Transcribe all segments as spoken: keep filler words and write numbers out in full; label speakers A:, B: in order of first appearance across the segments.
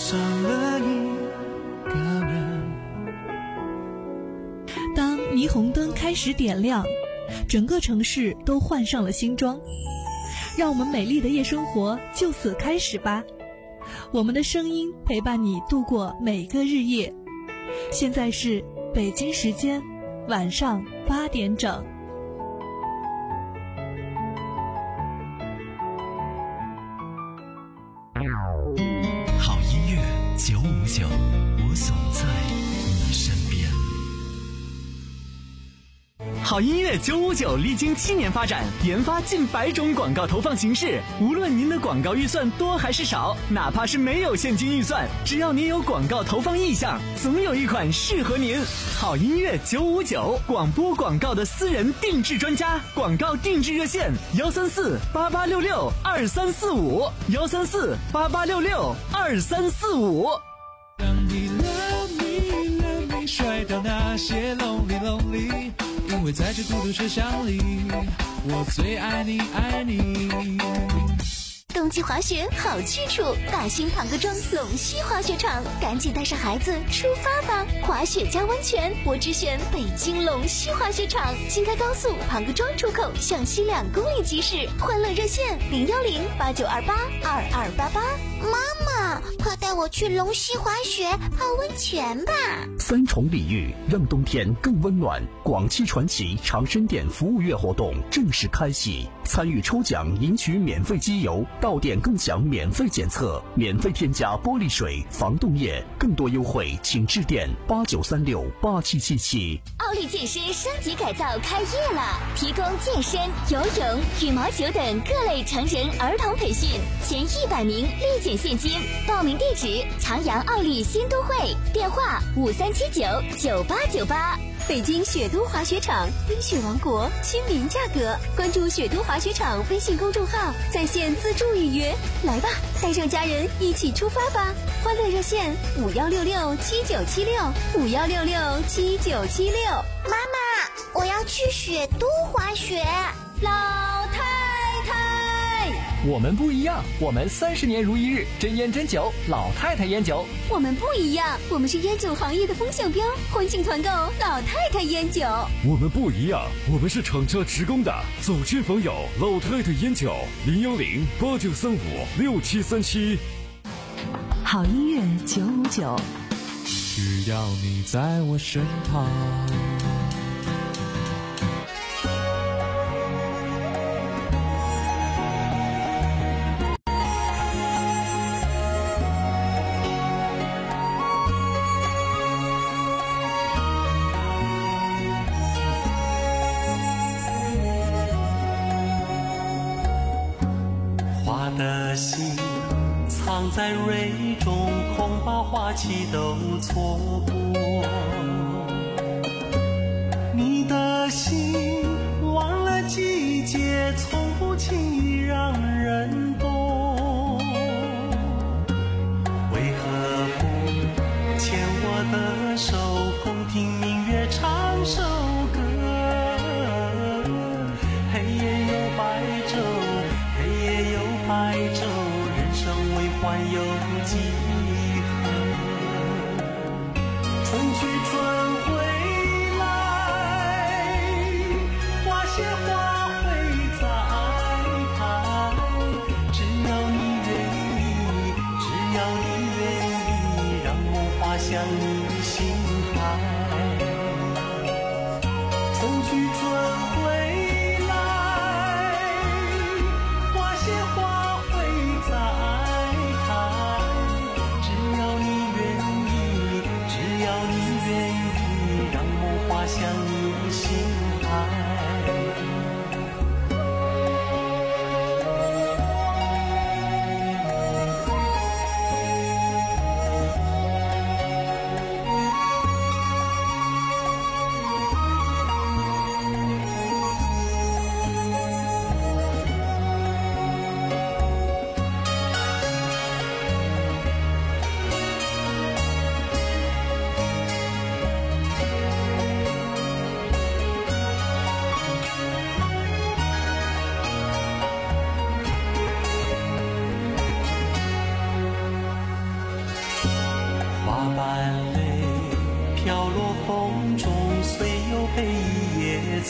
A: 上了一个人。
B: 当霓虹灯开始点亮，整个城市都换上了新装，让我们美丽的夜生活就此开始吧。我们的声音陪伴你度过每个日夜。现在是北京时间晚上八点整。
C: 好音乐九五九，我总在你身边。好音乐九五九历经七年发展，研发近百种广告投放形式。无论您的广告预算多还是少，哪怕是没有现金预算，只要您有广告投放意向，总有一款适合您。好音乐九五九，广播广告的私人定制专家，广告定制热线幺三四八八六六二三四五幺三四八八六六二三四五。
A: 让你 love me love me 甩掉那些 lonely lonely，因为在这孤独车厢里，我最爱你爱你。
D: 冬季滑雪好去处，大兴庞各庄龙溪滑雪场，赶紧带上孩子出发吧！滑雪加温泉，我只选北京龙溪滑雪场，京开高速庞各庄出口向西两公里即驶，欢乐热线零幺零八九二八二二八八。
E: 妈妈，快带我去龙溪滑雪泡温泉吧！
F: 三重礼遇，让冬天更温暖。广汽传祺长生店服务月活动正式开启，参与抽奖赢取免费机油，到店更享免费检测，免费添加玻璃水、防冻液，更多优惠请致电八九三六八七七七。
D: 奥利健身升级改造开业了，提供健身、游泳、羽毛球等各类成人儿童培训，前一百名立减现金。报名地址：长阳奥利新都会，电话五三七九九八九八。北京雪都滑雪场，冰雪王国，亲民价格。关注雪都滑雪场微信公众号，在线自助预约。来吧，带上家人一起出发吧！欢乐热线五幺六六七九七六五幺六六七九七六。
E: 妈妈，我要去雪都滑雪。
D: 老太太，
G: 我们不一样，我们三十年如一日，真烟真酒，老太太烟酒。
D: 我们不一样，我们是烟酒行业的风向标，欢庆团购老太太烟酒。
H: 我们不一样，我们是厂家职工的，走亲访友，老太太烟酒，零幺零八九三五六七三七。
B: 好音乐九五九，
A: 只要你在我身旁。
I: 的心藏在蕊中，恐怕花期都错过。你的心忘了季节，从不轻易让人懂。为何不牵我的手，共听明月唱首歌？黑夜有白昼，黑夜有白昼，人生为欢有几何？春去春回来，花谢花会再开，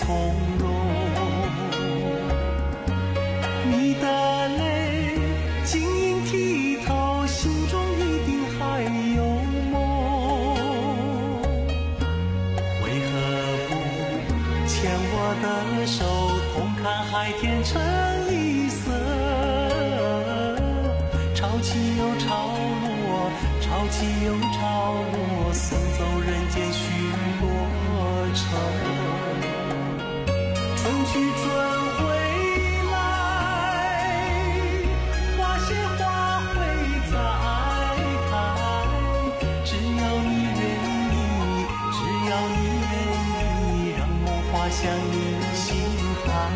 I: 从容。你的泪晶莹剔透，心中一定还有梦。为何不牵我的手，同看海天成绿色？潮起又潮落，潮起又潮落，送走人间许多愁。春去春回来，花谢花会再开。只要你愿意，只要你愿意，让梦滑向你心海。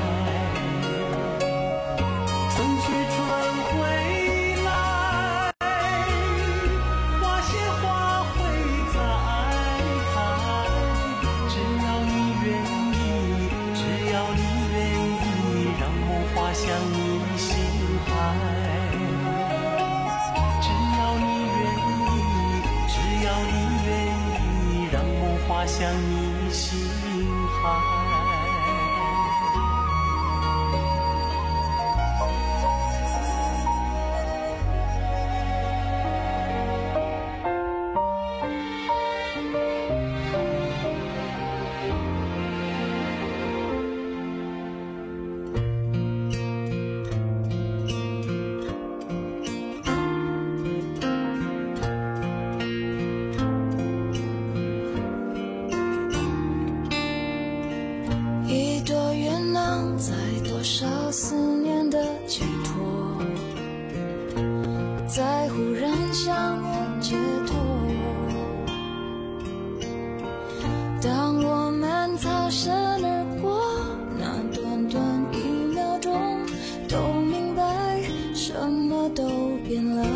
I: 春去春回来，花谢花会再开。只要你愿意，只要你愿意，让梦滑向你心海。只要你愿意，只要你愿意，让梦滑向你心海。
J: 思念的寄托，在忽然相遇解脱。当我们擦身而过，那短短一秒钟，都明白什么都变了。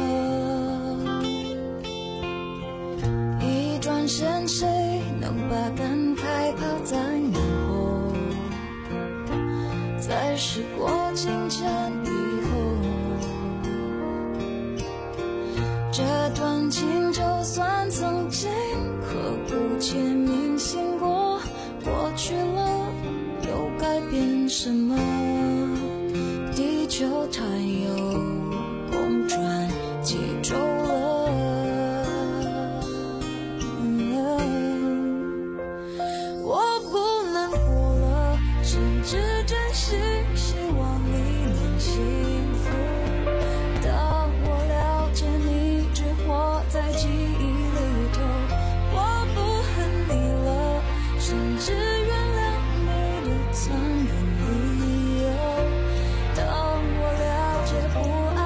J: 一转身，谁能把感慨抛在脑后？在时过境迁以后，这段情就算曾经刻骨且铭心过，过去了又改变什么？地球它又公转几周了，我不能活了，甚至真心希望你能幸福。当我了解你只活在记忆里头，我不恨你了，甚至原谅你的残忍理由。当我了解不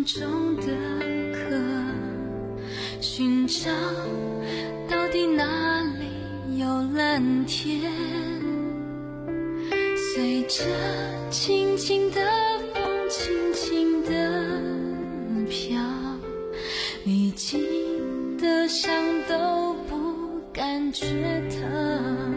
J: 重重的壳，寻找到底哪里有蓝天，随着轻轻的风轻轻的飘，历经的伤都不感觉疼。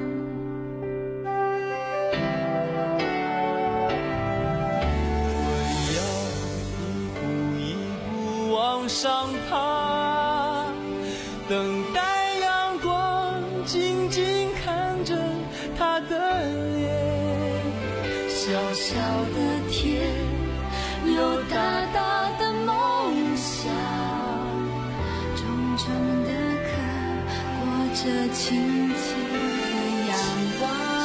I: 往上爬，等待阳光，静静看着他的脸。
J: 小小的天，有大大的梦想，重重的壳，裹着轻轻的阳光。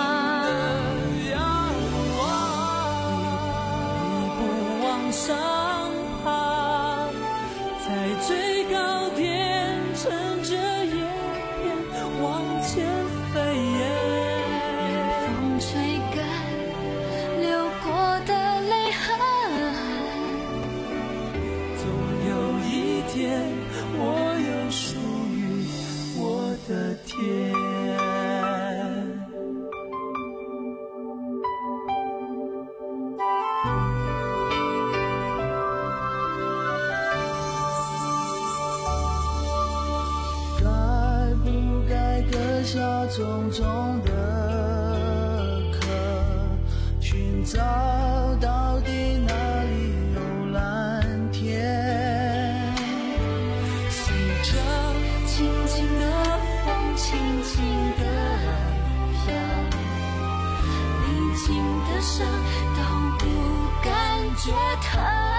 I: 一步往上爬，在最高点，乘着叶片往前飞。
J: 风吹干流过的泪痕，
I: 总有一天，我有属于我的天。
K: 下重重的壳，寻找到底哪里有蓝天。
J: 随着轻轻的风，轻轻的飘，历经的伤都不感觉疼。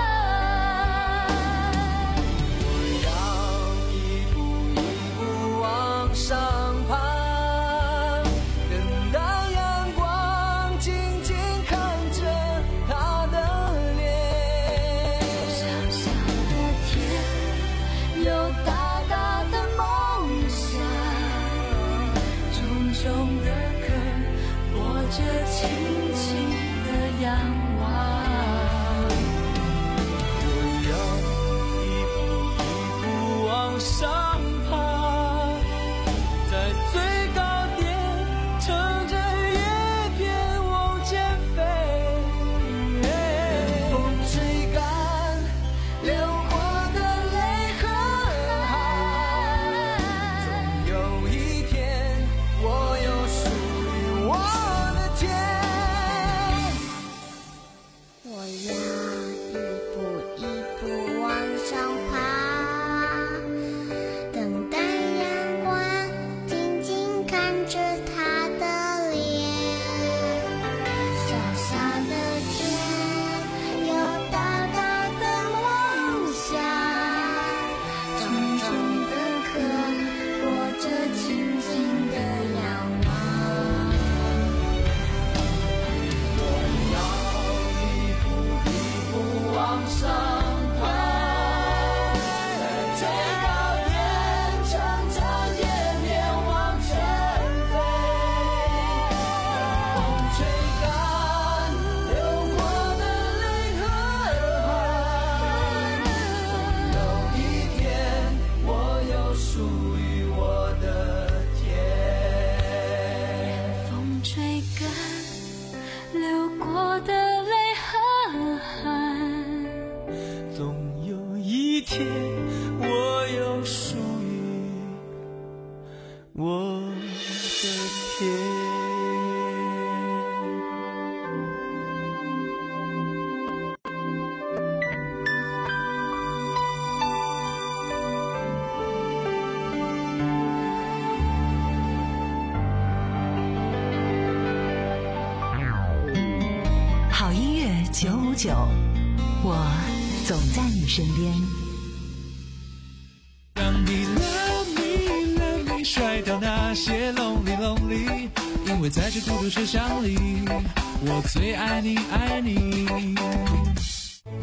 L: 九五九，我总在你身边。
A: 让你 love me love me 甩掉那些 lonely lonely， 因为在这孤独车厢里，我最爱你爱你。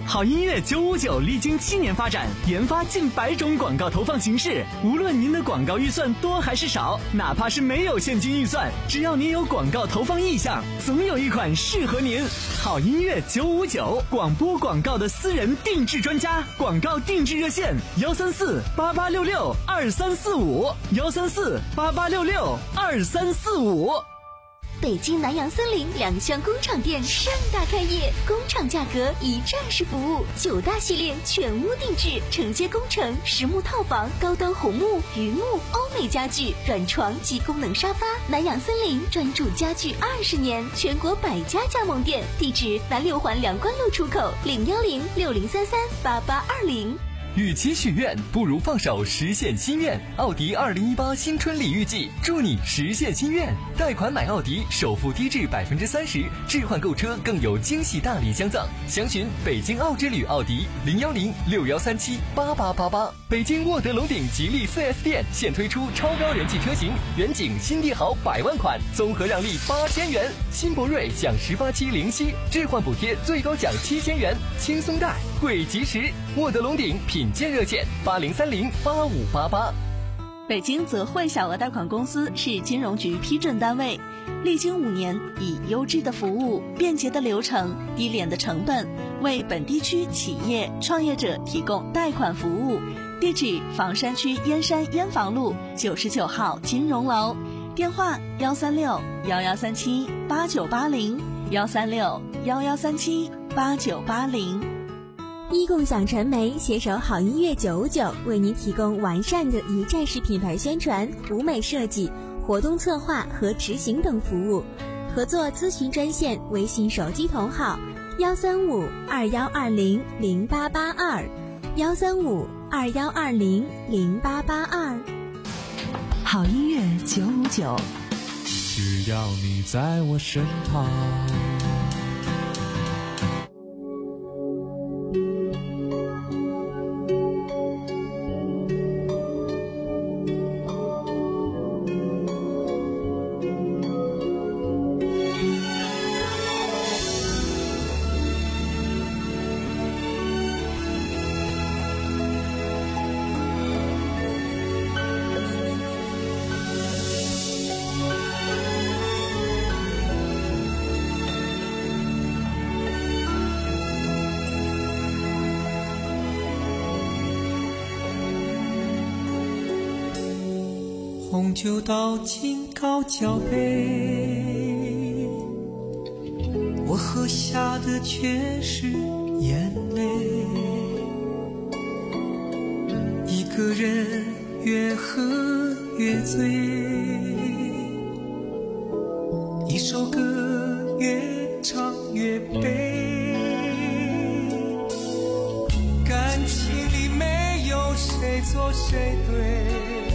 C: 好音乐九五九历经七年发展，研发近百种广告投放形式。无论您的广告预算多还是少，哪怕是没有现金预算，只要您有广告投放意向，总有一款适合您。好音乐九五九，广播广告的私人定制专家，广告定制热线：幺三四八八六六二三四五，幺三四八八六六二三四五。
D: 北京南洋森林两厢工厂店盛大开业，工厂价格一站式服务，九大系列全屋定制，承接工程、实木套房、高端红木、榆木、欧美家具、软床及功能沙发。南洋森林专注家具二十年，全国百家加盟店，地址南六环梁关路出口，零幺零六零三三八八二零。
G: 与其许愿，不如放手实现心愿。奥迪二零一八新春礼遇季，祝你实现心愿。贷款买奥迪，首付低至百分之三十，置换购车更有惊喜大礼相赠。详询北京奥之旅奥迪零幺零六幺三七八八八八。北京沃德龙鼎吉利 四 S 店现推出超高人气车型，远景新帝豪百万款，综合让利八千元；新博瑞享十八期零息，置换补贴最高奖七千元，轻松贷，贵及时。沃德龙鼎品鉴热线八零三零八五八八。
B: 北京泽汇小额贷款公司是金融局批准单位，历经五年，以优质的服务、便捷的流程、低廉的成本，为本地区企业创业者提供贷款服务。地址：房山区燕山燕房路九十九号金融楼，电话：幺三六幺幺三七八九八零，幺三六幺幺三七八九八零。
M: 一共享传媒携手好音乐九五九，为您提供完善的一站式品牌宣传、舞美设计、活动策划和执行等服务。合作咨询专线：微信手机同号幺三五二幺二零零八八二，幺三五二幺二零零八八二。
L: 好音乐九五九，
A: 只要你在我身旁。
I: 红酒倒进高脚杯，我喝下的却是眼泪。一个人越喝越醉，一首歌越唱越悲。感情里没有谁错谁对，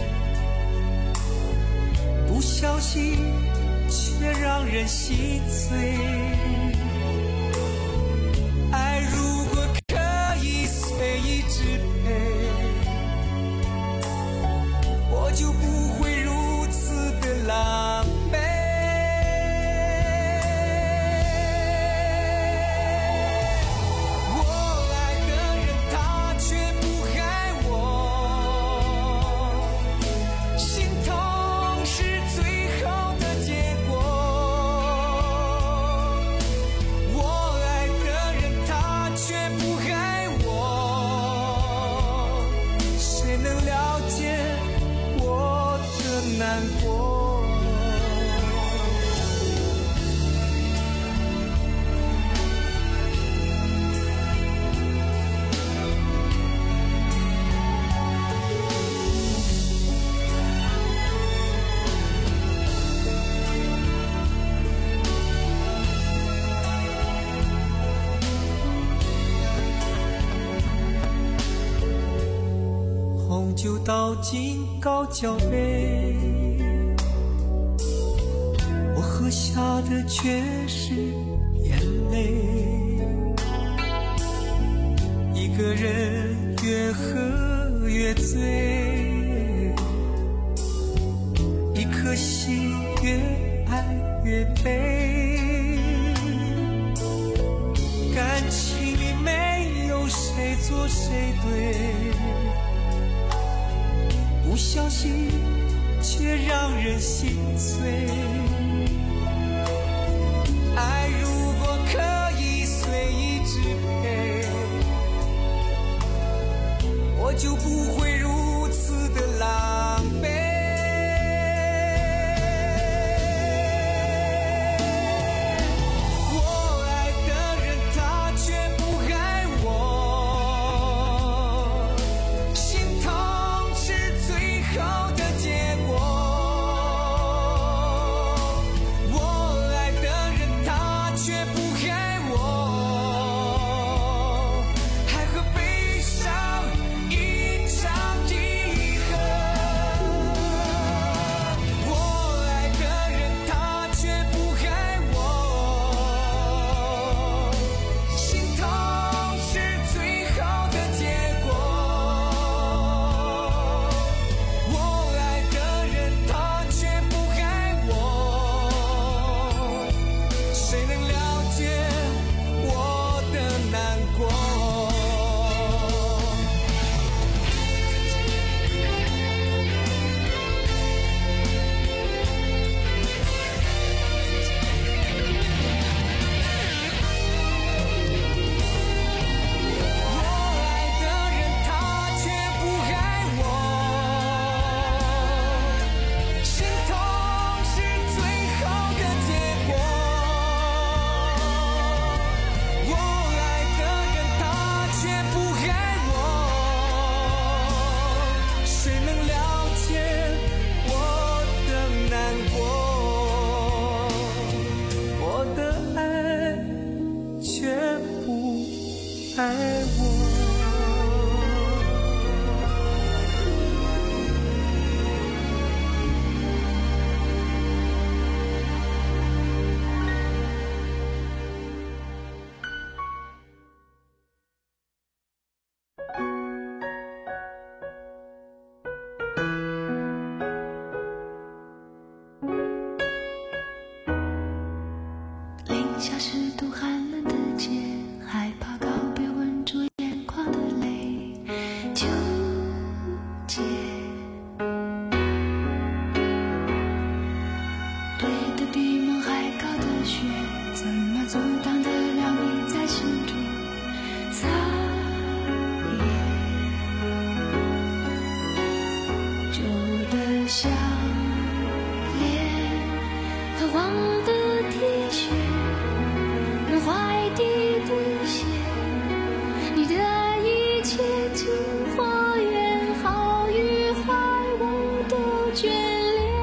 I: 不小心却让人心碎。爱如果可以随意支配，我就不会如此的狼狈。我爱的人他却不害我，心痛是最后的结果。我爱的人他却不害我，谁能了解我的难过？红酒倒进高脚杯，我喝下的却是眼泪。一个人越喝越醉，一颗心越爱越悲。感情里没
N: 说谁对，不小心却让人心碎。爱如果可以随意支配，我就不会如此的狼狈。
J: 下湿度寒冷的街，害怕告别吻住眼眶的泪，纠结堆得比梦还高的雪，怎么阻挡得了你在心中撒野？旧的项链和黄的 T 恤，怀地的血，你的一切进花园，好与坏我都眷恋，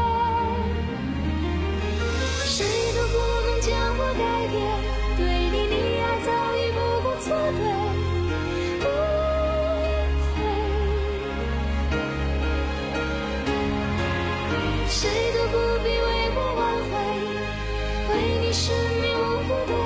J: 谁都不能将我改变，对你溺爱早已不顾错对，不会，谁都不必为我挽回，为你生命无辜的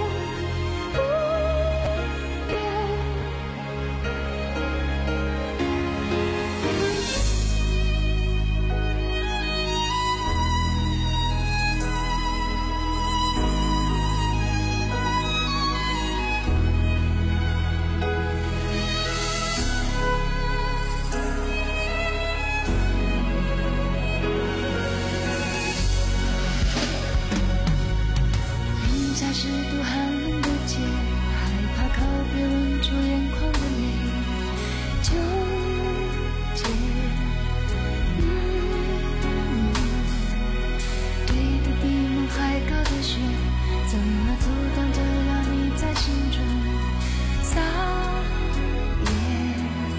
J: 湿度寒冷的街，害怕告别吻住眼眶的泪，纠结、嗯、堆得比梦还高的雪，怎么阻挡得了你在心中撒野？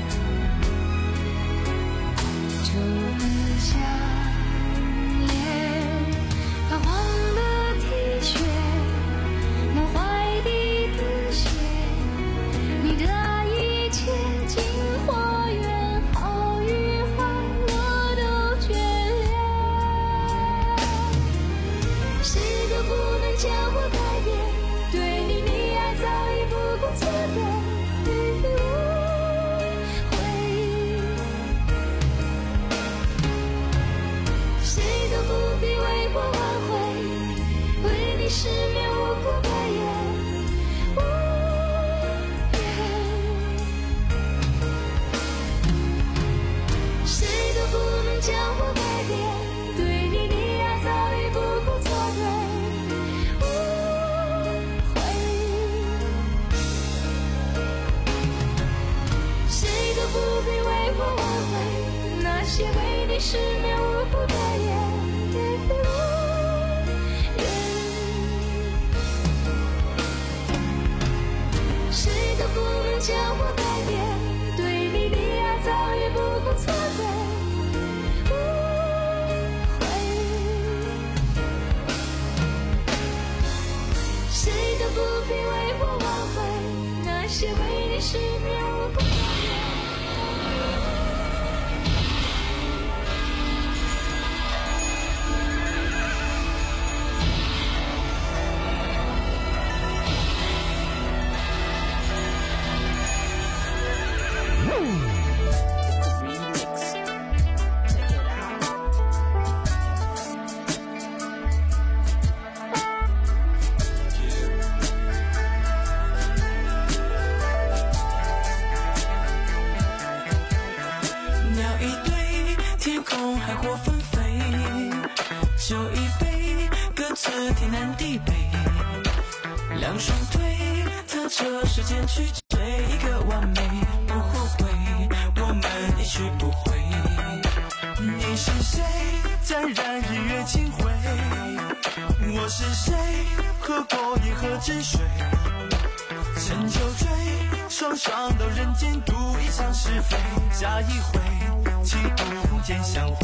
J: 旧的项链，泛黄的 T 恤，怀地的些为你失眠无辜的夜。谁都不能将我改变，对你的爱早已不顾错对。误会，谁都不必为我挽回那些为你失眠无辜的夜。
O: 天南地北，两双腿踏着时间去追一个完美，不后悔，我们一去不回。你是谁？沾染日月清辉。我是谁？喝过一河之水。趁酒醉，双双到人间赌一场是非，下一回，岂不见相会？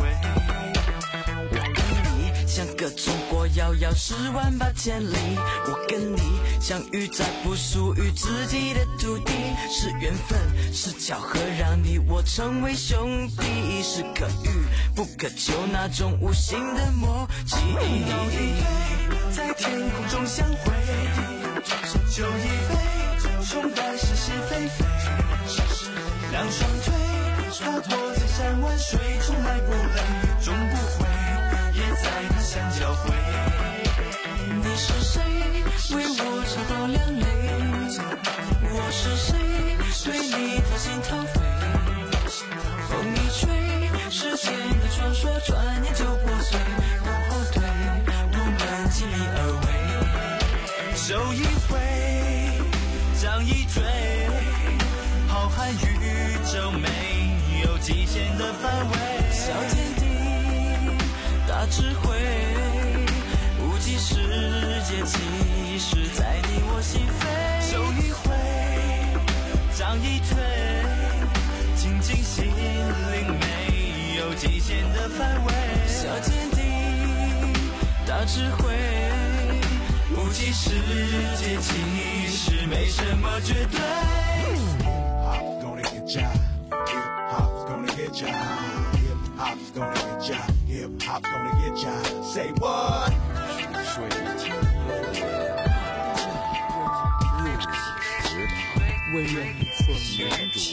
O: 像个中国遥遥十万八千里，我跟你相遇在不属于自己的土地，是缘分，是巧合，让你我成为兄弟，是可遇不可求那种无形的默契。在天空中相会，酒一杯，冲淡是是非非，两双腿踏过千山万水，从来不累，终不悔。也在他乡交汇。你是谁？为我吵到两泪。我是谁？对你掏心掏肺。风一吹，时间的传说转眼就破碎。不后退，我们尽力而为。手一挥，掌一推，浩瀚宇宙没有极限的范围。小天地。大智慧，无极世界，其实在你我心扉。手一挥，掌一推，静静心灵没有极限的范围。小天地，大智慧，无极世界，其实没什么绝对。Hop's gonna get ya, hip hop's gonna get ya. Say what? 水天热血食堂，为愿做民主。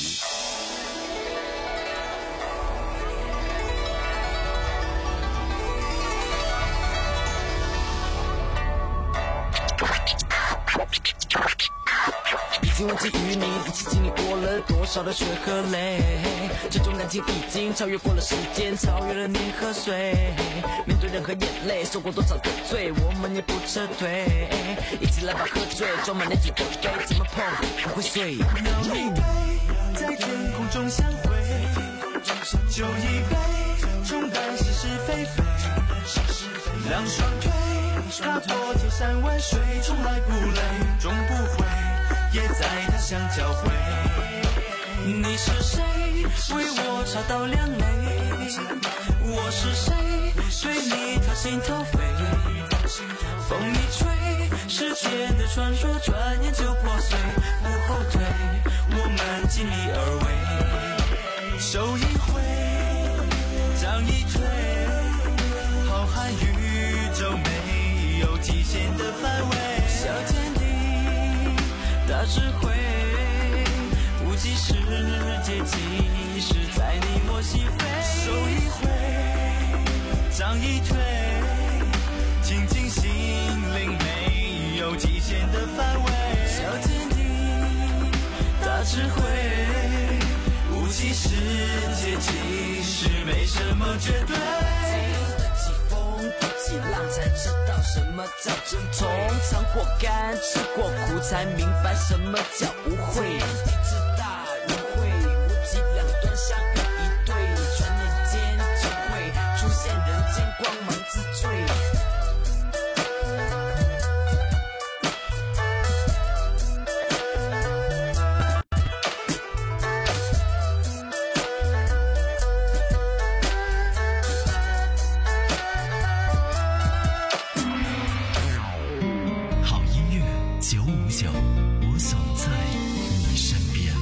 O: 已经忘记与你一起经历过了多少的血和泪，这种感情已经超越过了时间，超越了年和岁。面对任何眼泪，受过多少的罪，我们也不撤退。一起来吧，喝醉，装满那几杯，怎么碰不会碎。摇一杯，在天空中相会，酒一杯，冲淡是是非非。两双腿踏破千山万水，从来不累，终不悔。也在他乡交汇。你是谁？为我吵到两泪。我是谁？对你掏心掏肺。风一吹，时间的传说转眼就破碎。不后退，我们尽力而为。手一挥，掌一推，浩瀚宇宙没有极限的范围。小天地。大智慧，无极世界，其实在你我心扉。手一挥，掌一推，静静心灵没有极限的范围。小天地，大智慧，无极世界，其实没什么绝对。几浪才知道什么叫珍重，尝过甘，吃过苦，才明白什么叫无悔。地之大人会，无极两端相遇一对，转眼
P: 九，我总在你身边。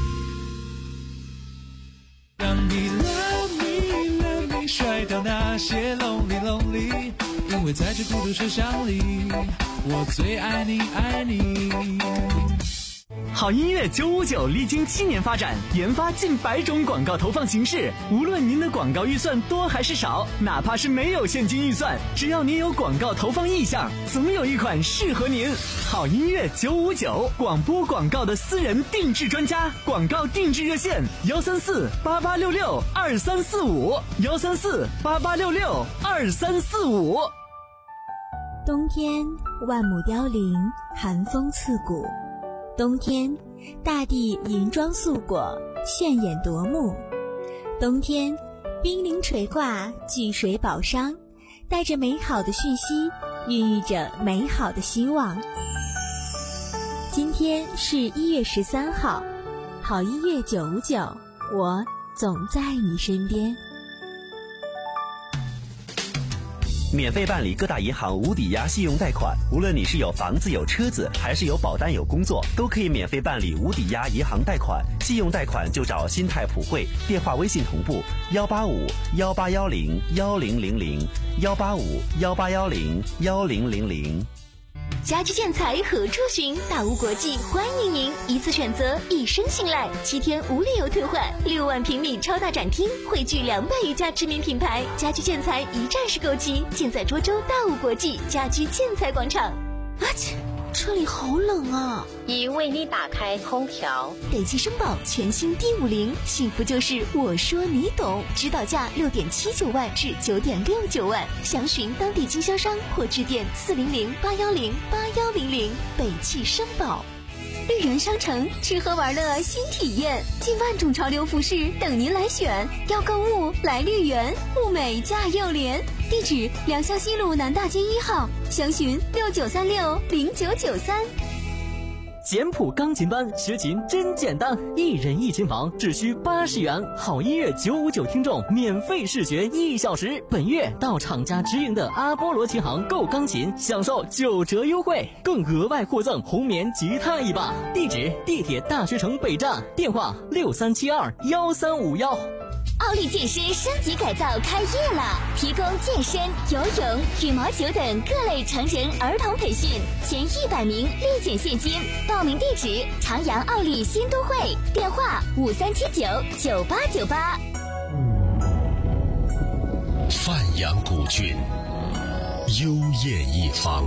A: 让你 love me love me 甩掉那些 lonely lonely， 因为在这孤独车厢里，我最爱你爱你。
C: 好音乐九五九历经七年发展，研发近百种广告投放形式。无论您的广告预算多还是少，哪怕是没有现金预算，只要您有广告投放意向，总有一款适合您。好音乐九五九，广播广告的私人定制专家，广告定制热线：幺三四八八六六二三四五，幺三四八八六六二三四五。
M: 冬天，万木凋零，寒风刺骨。冬天，大地银装素裹，炫眼夺目。冬天，冰凌垂挂，巨水宝商，带着美好的讯息，孕育着美好的希望。今天是一月十三号，好音乐九五九，我总在你身边。
Q: 免费办理各大银行无抵押信用贷款，无论你是有房子有车子，还是有保单有工作，都可以免费办理无抵押银行贷款。信用贷款就找新泰普惠，电话微信同步幺八五幺八幺零幺零零零幺八五幺八幺零幺零零零。
D: 家居建材何处寻？大屋国际欢迎您，一次选择，一生信赖，七天无理由退换，六万平米超大展厅，汇聚两百余家知名品牌，家居建材一站式购齐，建在涿州大屋国际家居建材广场。啊切，这里好冷啊！
R: 已为你打开空调。
D: 北汽绅宝全新 D 五零，幸福就是我说你懂，指导价六点七九万至九点六九万，详询当地经销商或致电四零零八幺零八幺零零。北汽绅宝。绿园商城，吃喝玩乐新体验，近万种潮流服饰等您来选。要购物来绿园，物美价又廉。地址：良乡西路南大街一号，详询六九三六零九九三。
C: 简谱钢琴班学琴真简单，一人一琴房只需八十元。好音乐九五九听众免费试学一小时。本月到厂家直营的阿波罗琴行购钢琴，享受九折优惠，更额外获赠红棉吉他一把。地址：地铁大学城北站，电话六三七二幺三五幺。
D: 奥利健身升级改造开业了，提供健身、游泳、羽毛球等各类成人儿童培训，前一百名立减现金。报名地址：长阳奥利新都会，电话五三七九九八九八。
P: 范阳古郡，幽艳一方，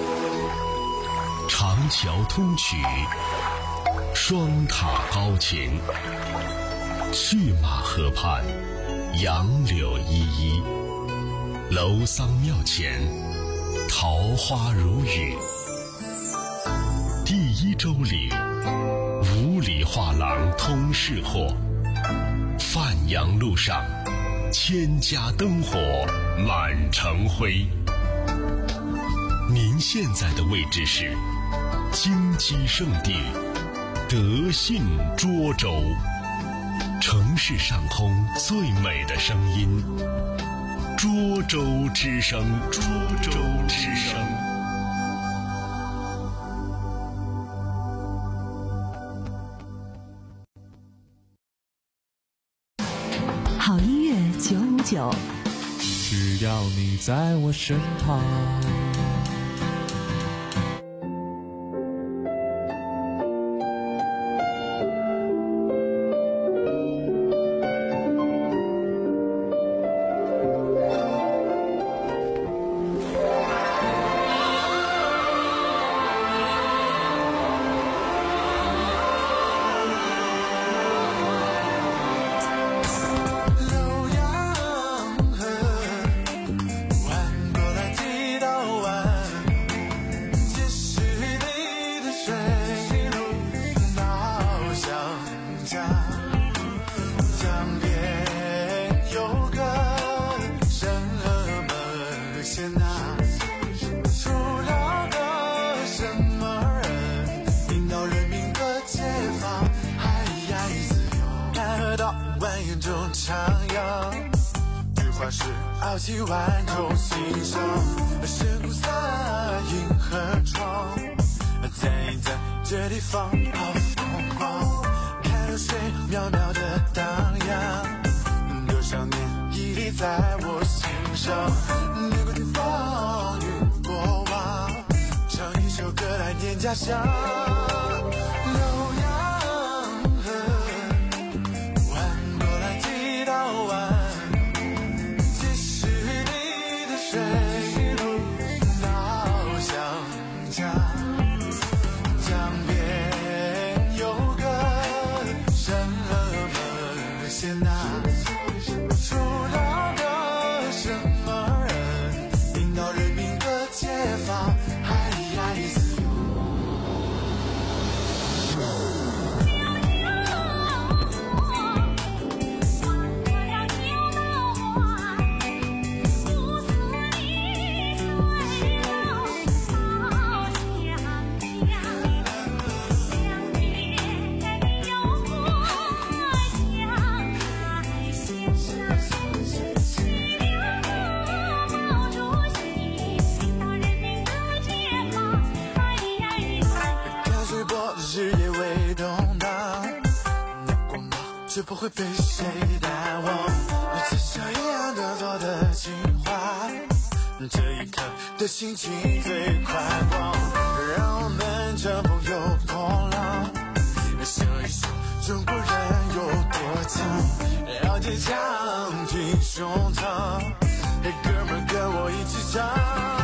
P: 长桥通衢，双塔高擎。去马河畔，杨柳依依，楼桑庙前，桃花如雨。第一州里，五里画廊通市货。范阳路上，千家灯火满城辉。您现在的位置是金鸡圣地德信涿州。城市上空最美的声音，涿州之声，涿州之声。
L: 好音乐九五九，
A: 只要你在我身旁。
S: 傲气万众心上，深谷洒银河窗，在在这个地方好疯狂，看流水渺渺的荡漾，多少年屹立在我心上。那个地方与过往，唱一首歌来念家乡。浏阳河弯过来几道弯，几十里的水路到湘江。江边有个什么县啊，出了个什么人，领导人民的解放，哎呀自由。日夜未动荡，那光芒绝不会被谁淡忘。至少一样的做的情话，这一刻的心情最宽广。让我们乘风有风浪，秀一秀中国人有多强，要坚强挺胸膛，哥们儿跟我一起唱。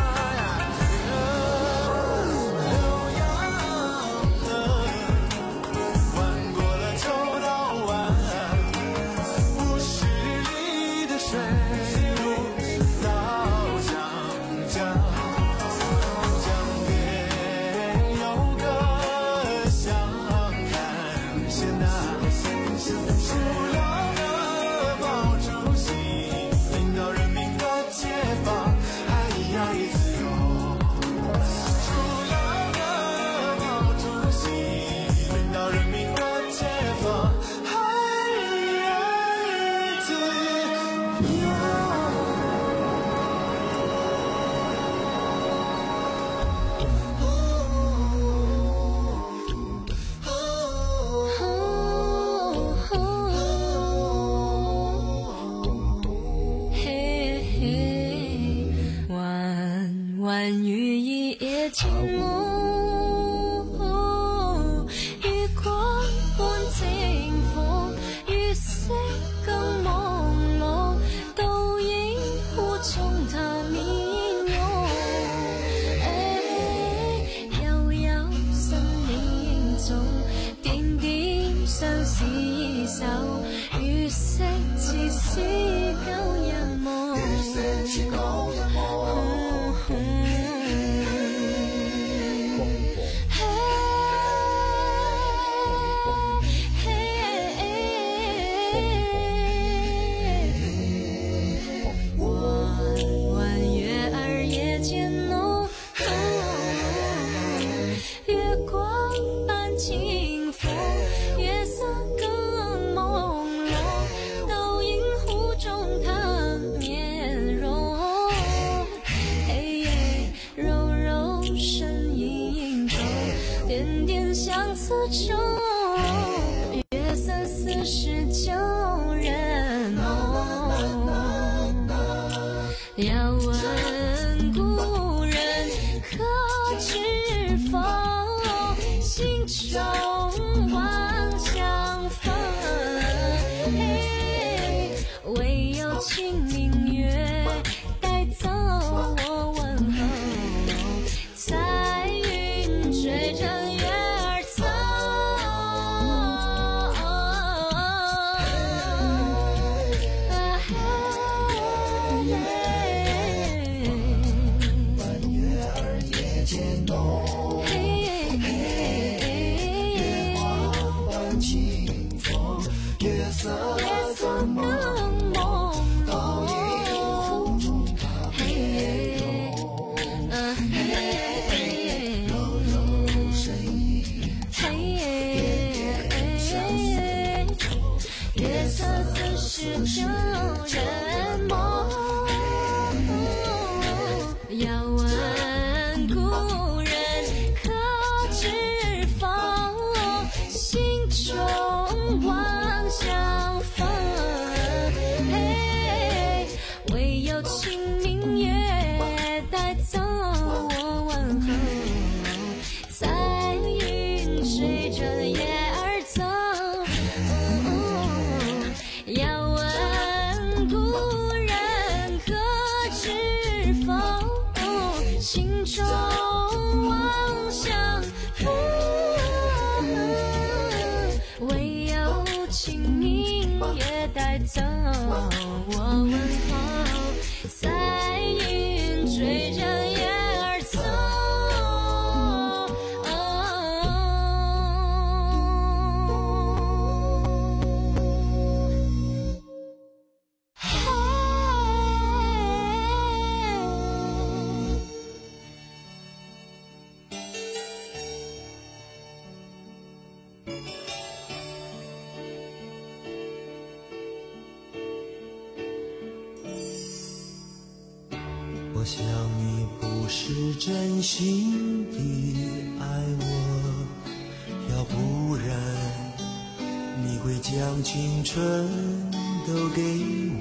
K: 想你不是真心的爱我，要不然你会将青春都给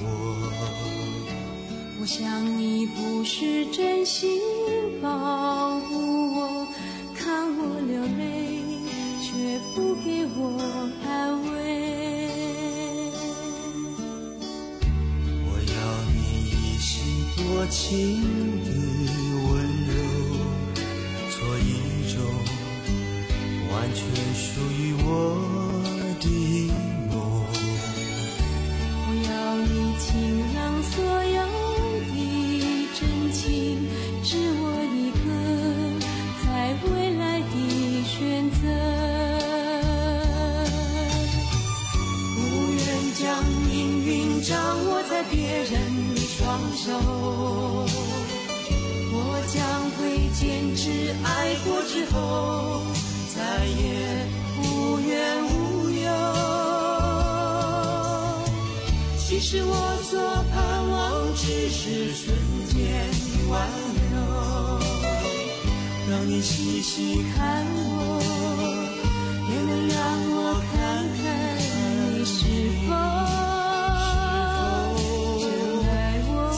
K: 我。
J: 我想你不是真心保护我，看我流泪却不给我安慰。
K: 我要你一夕多情的温柔，做一种完全属于我的梦。
J: 我要你倾囊所有的真情，只我一个在未来的选择。
I: 不愿将命运掌握在别人的双手，我将会坚持，爱过之后再也无怨无忧。其实我所盼望只是瞬间的挽留，让你细细看我，也能让我看看你是否真爱我。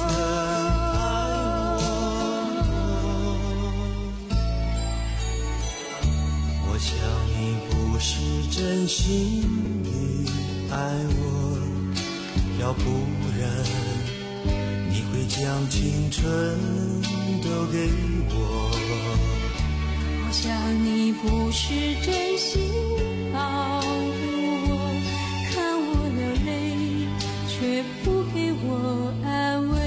K: 我想你不是真心的爱我，要不然你会将青春都给我。
J: 我想你不是真心保护我，看我流泪却不给我安慰。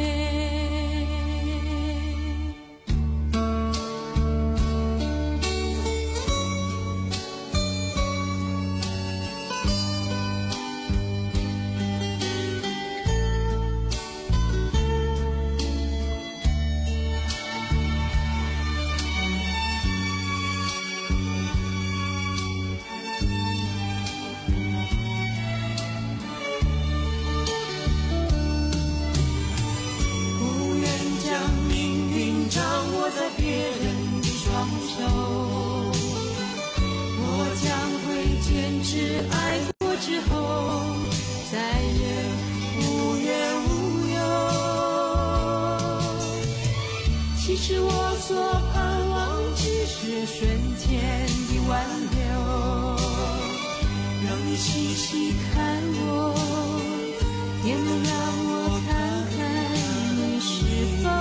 I: 其实我所盼望只是瞬间的挽留，让你细细看我，也能让我看看你是否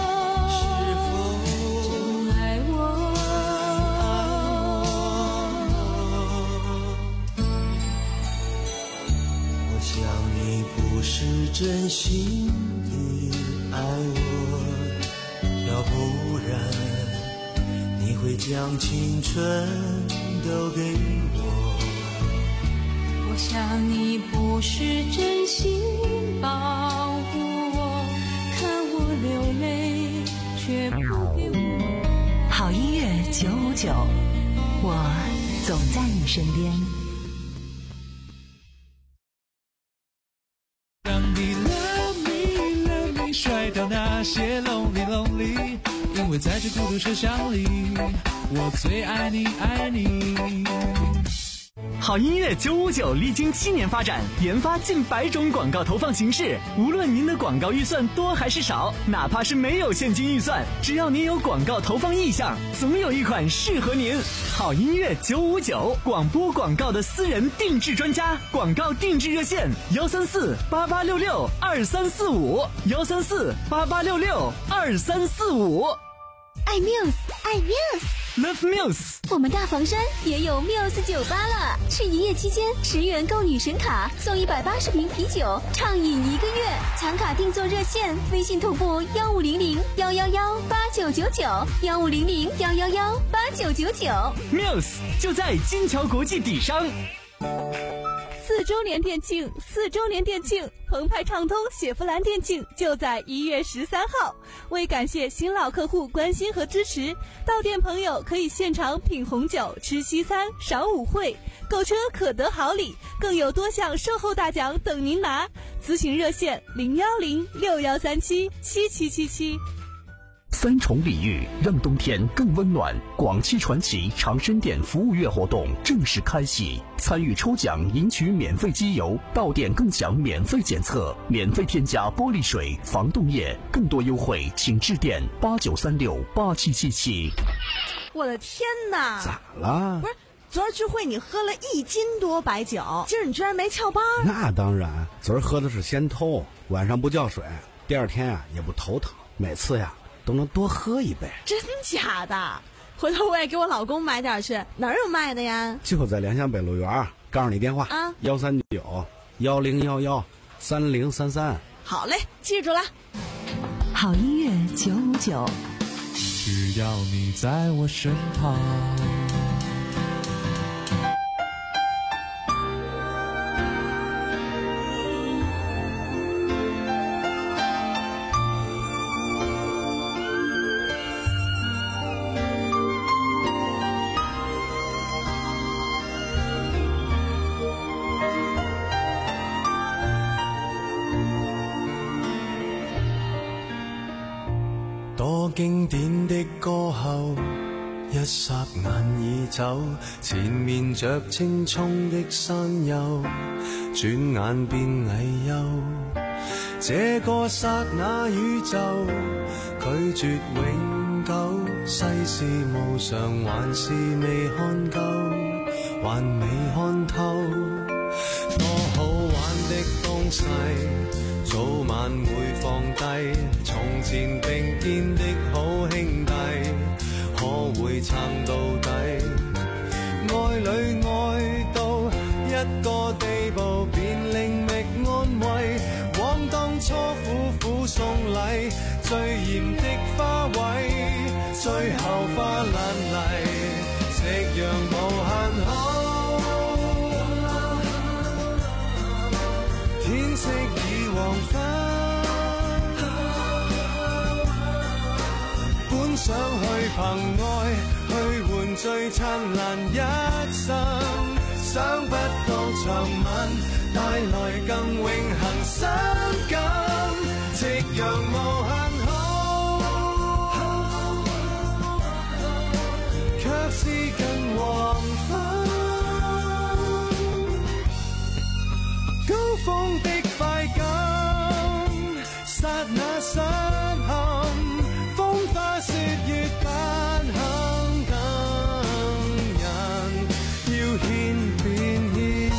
I: 真爱我。
K: 我想你不是真心的爱我，要不然你会将青春都给我。
J: 我想你不是真心保护我，看我流泪却不给我。
L: 好音乐九五九，我总在你身边。
A: 让你 love me love me 甩掉那些 lonely lonely， 因为在这孤独车厢里，我最爱你爱你。
C: 好音乐九五九历经七年发展，研发近百种广告投放形式。无论您的广告预算多还是少，哪怕是没有现金预算，只要您有广告投放意向，总有一款适合您。好音乐九五九，广播广告的私人定制专家，广告定制热线：幺三四八八六六二三四五，幺三四八八六六二三四五。
D: 爱 Muse， 爱 Muse。Love
C: Muse，
D: 我们大房山也有 Muse 酒吧了。是营业期间，十元购女神卡，送一百八十瓶啤酒，畅饮一个月。抢卡订座热线：微信同步幺五零零幺幺幺八九九九，幺五零零幺幺幺八九九九。
C: Muse 就在金桥国际底商。
B: 四周年店庆，四周年店庆，澎湃畅通雪佛兰店庆就在一月十三号。为感谢新老客户关心和支持，到店朋友可以现场品红酒、吃西餐、赏舞会，购车可得好礼，更有多项售后大奖等您拿。咨询热线零幺零六幺三七七七七七。
F: 三重礼遇，让冬天更温暖。广汽传祺长生店服务月活动正式开启，参与抽奖赢取免费机油，到店更享免费检测，免费添加玻璃水、防冻液。更多优惠请致电八九三六八七七七。
T: 我的天哪！
U: 咋了？
T: 不是，昨儿聚会你喝了一斤多白酒，今儿你居然没翘班？
U: 那当然，昨儿喝的是仙偷，晚上不叫水，第二天啊也不头疼，每次呀都能多喝一杯。
T: 真假的？回头我也给我老公买点去，哪儿有卖的呀？
U: 就在良乡北路园，告诉你电话
T: 啊，
U: 幺三九幺零幺幺三零三三。
T: 好嘞，记住了。
L: 好音乐九五九，
A: 只要你在我身旁。
K: 多經典的歌後，一霎眼已走，前面着青蔥的山丘，轉眼變危憂。這個剎那宇宙，拒絕永久，世事無常，還是未看夠，還未看透。多好玩的東西，早晚會放低，從前並肩的好兄弟，可會撐到底？愛侶愛到一個地步，便另覓安慰，往當初苦苦送禮，最豔的花卉，最後花爛泥，夕陽無限好。天色已黃昏，本想去憑愛去換最燦爛一生，想不到長吻帶來更永恆傷感，夕陽無限好，卻是近黃昏。高峰的快感，剎那失陷，風花雪月不肯等人，要獻便獻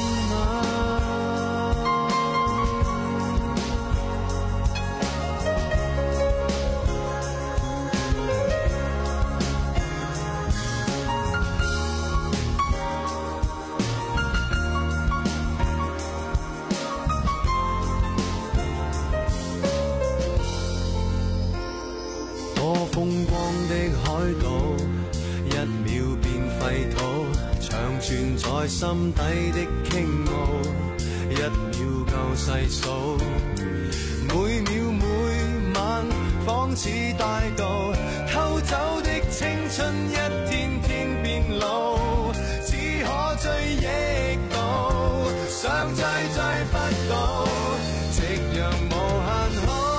K: 風光的海島，一秒變廢土，長存在心底的傾慕，一秒夠細數，每秒每晚仿似大道，偷走的青春一天天變老，只可追憶到，想追追不到，夕陽無限好。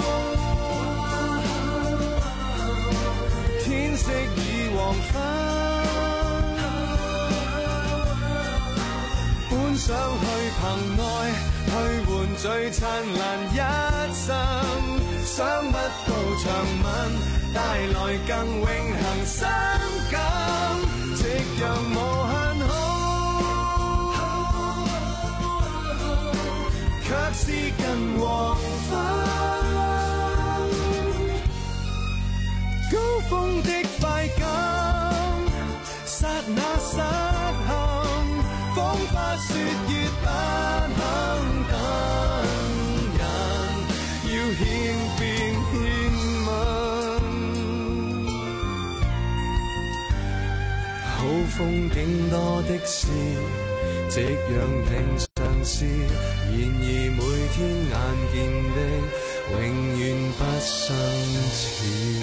K: 天色已黃昏，本想去憑愛去換最燦爛一生，想不到長吻帶來更永恆傷感，夕陽無限好，卻是近黃昏。高峰的快感，剎那失陷，風花雪月不肯等人，要獻便獻吻。好風景多的是，夕陽平常事，然而每天眼見的，永遠不相似。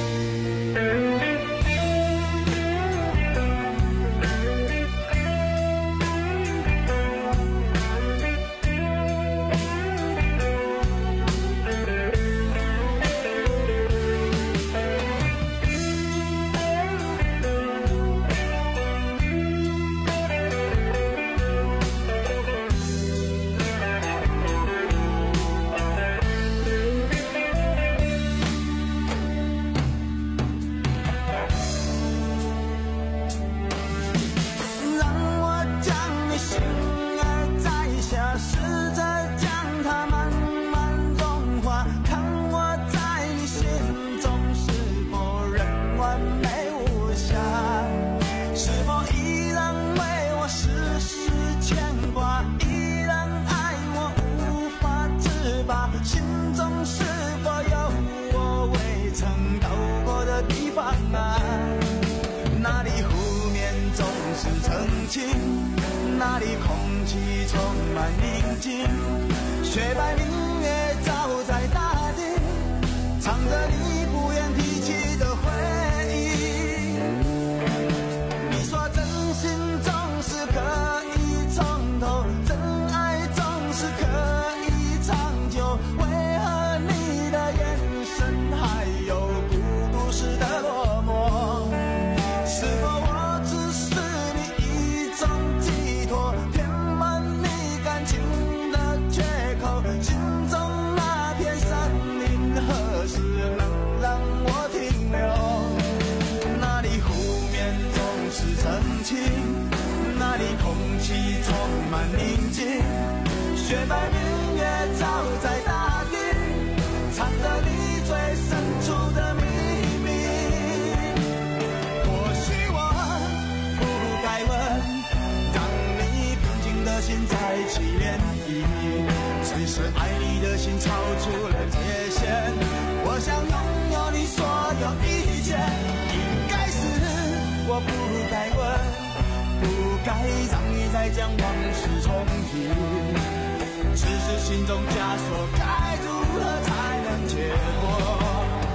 K: 是曾经，那里空气充满宁静，雪白明月照在大地，唱着你不愿提起的回忆。你说真心总是可以从头，真爱总是可以长久，为何你的眼神还有孤独时的落寞？是否我只是你一种寄托，填满你感情的缺口？心中那片山林何时能让我停留？那里湖面总是澄清，那里空气充满宁静，雪白明月照在大地，藏着你最深处的秘密。或许我不该问，让你平静的心再起涟漪，只是爱你的心超出了界限。我想拥有你所有一切，应该是我不该问，不该让你再将往事重提，只是心中枷锁该如何才能解脱？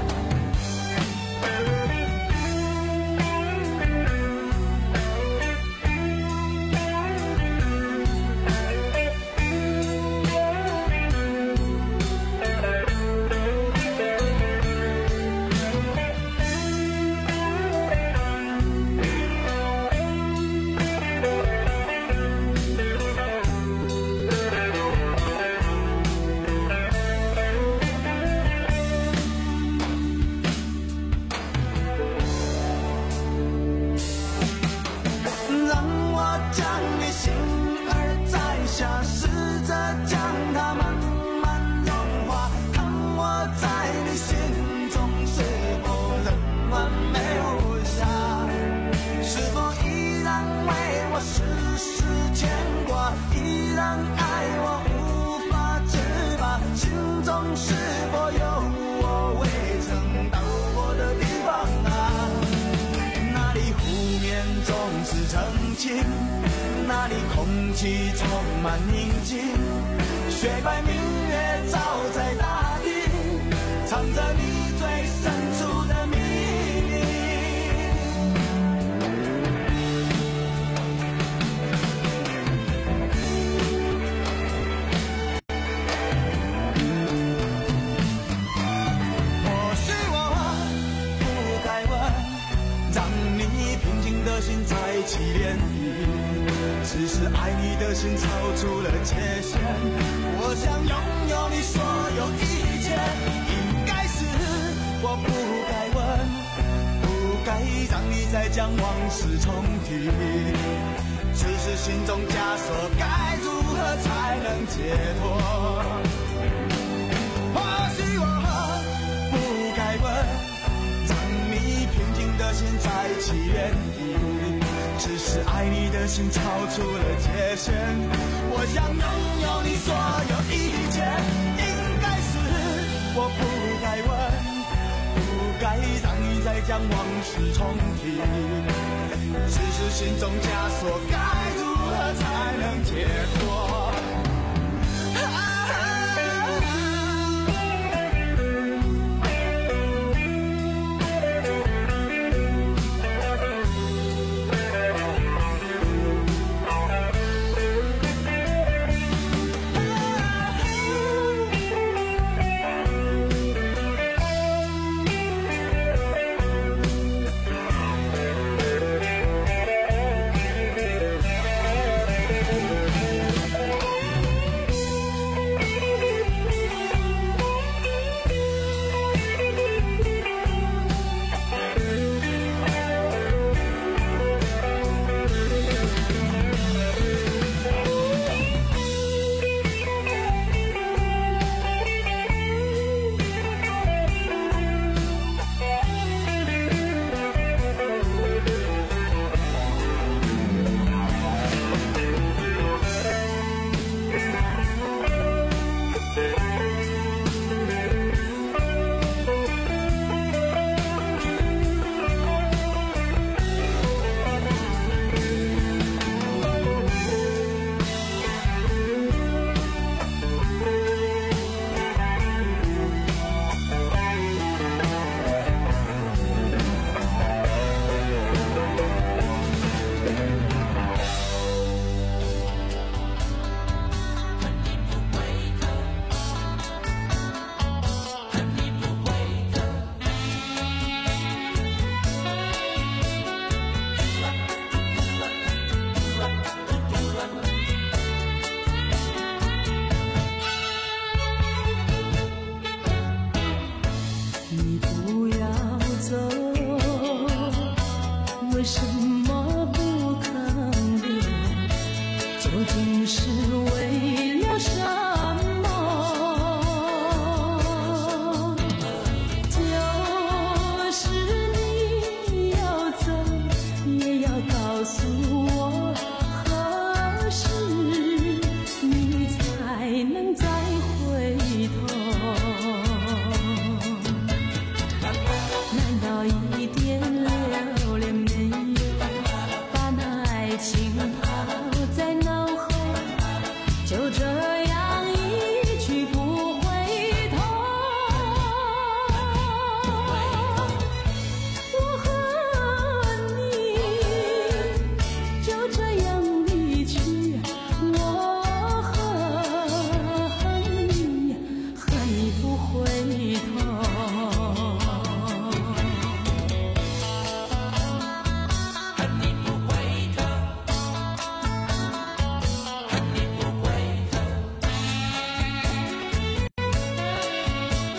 K: 那里空气充满宁静，雪白明月照在大地，藏着你最深处的秘密。或许我不该问，让你平静的心再起涟漪，只是爱你的心超出了界限。我想拥有你所有一切，应该是我不该问，不该让你再将往事重提，只是心中枷锁该如何才能解脱？或许我不该问，让你平静的心再起涟漪，只是爱你的心超出了界限。我想拥有你所有一切，应该是我不该问，不该让你再将往事重提，只是心中枷锁该如何才能解脱？
J: 究竟是为了什么？就是你要走，也要告诉我，何时你才能再回头？难道一点留恋没有，把那爱情抛在脑后，就这样一去不回头？我和你就这样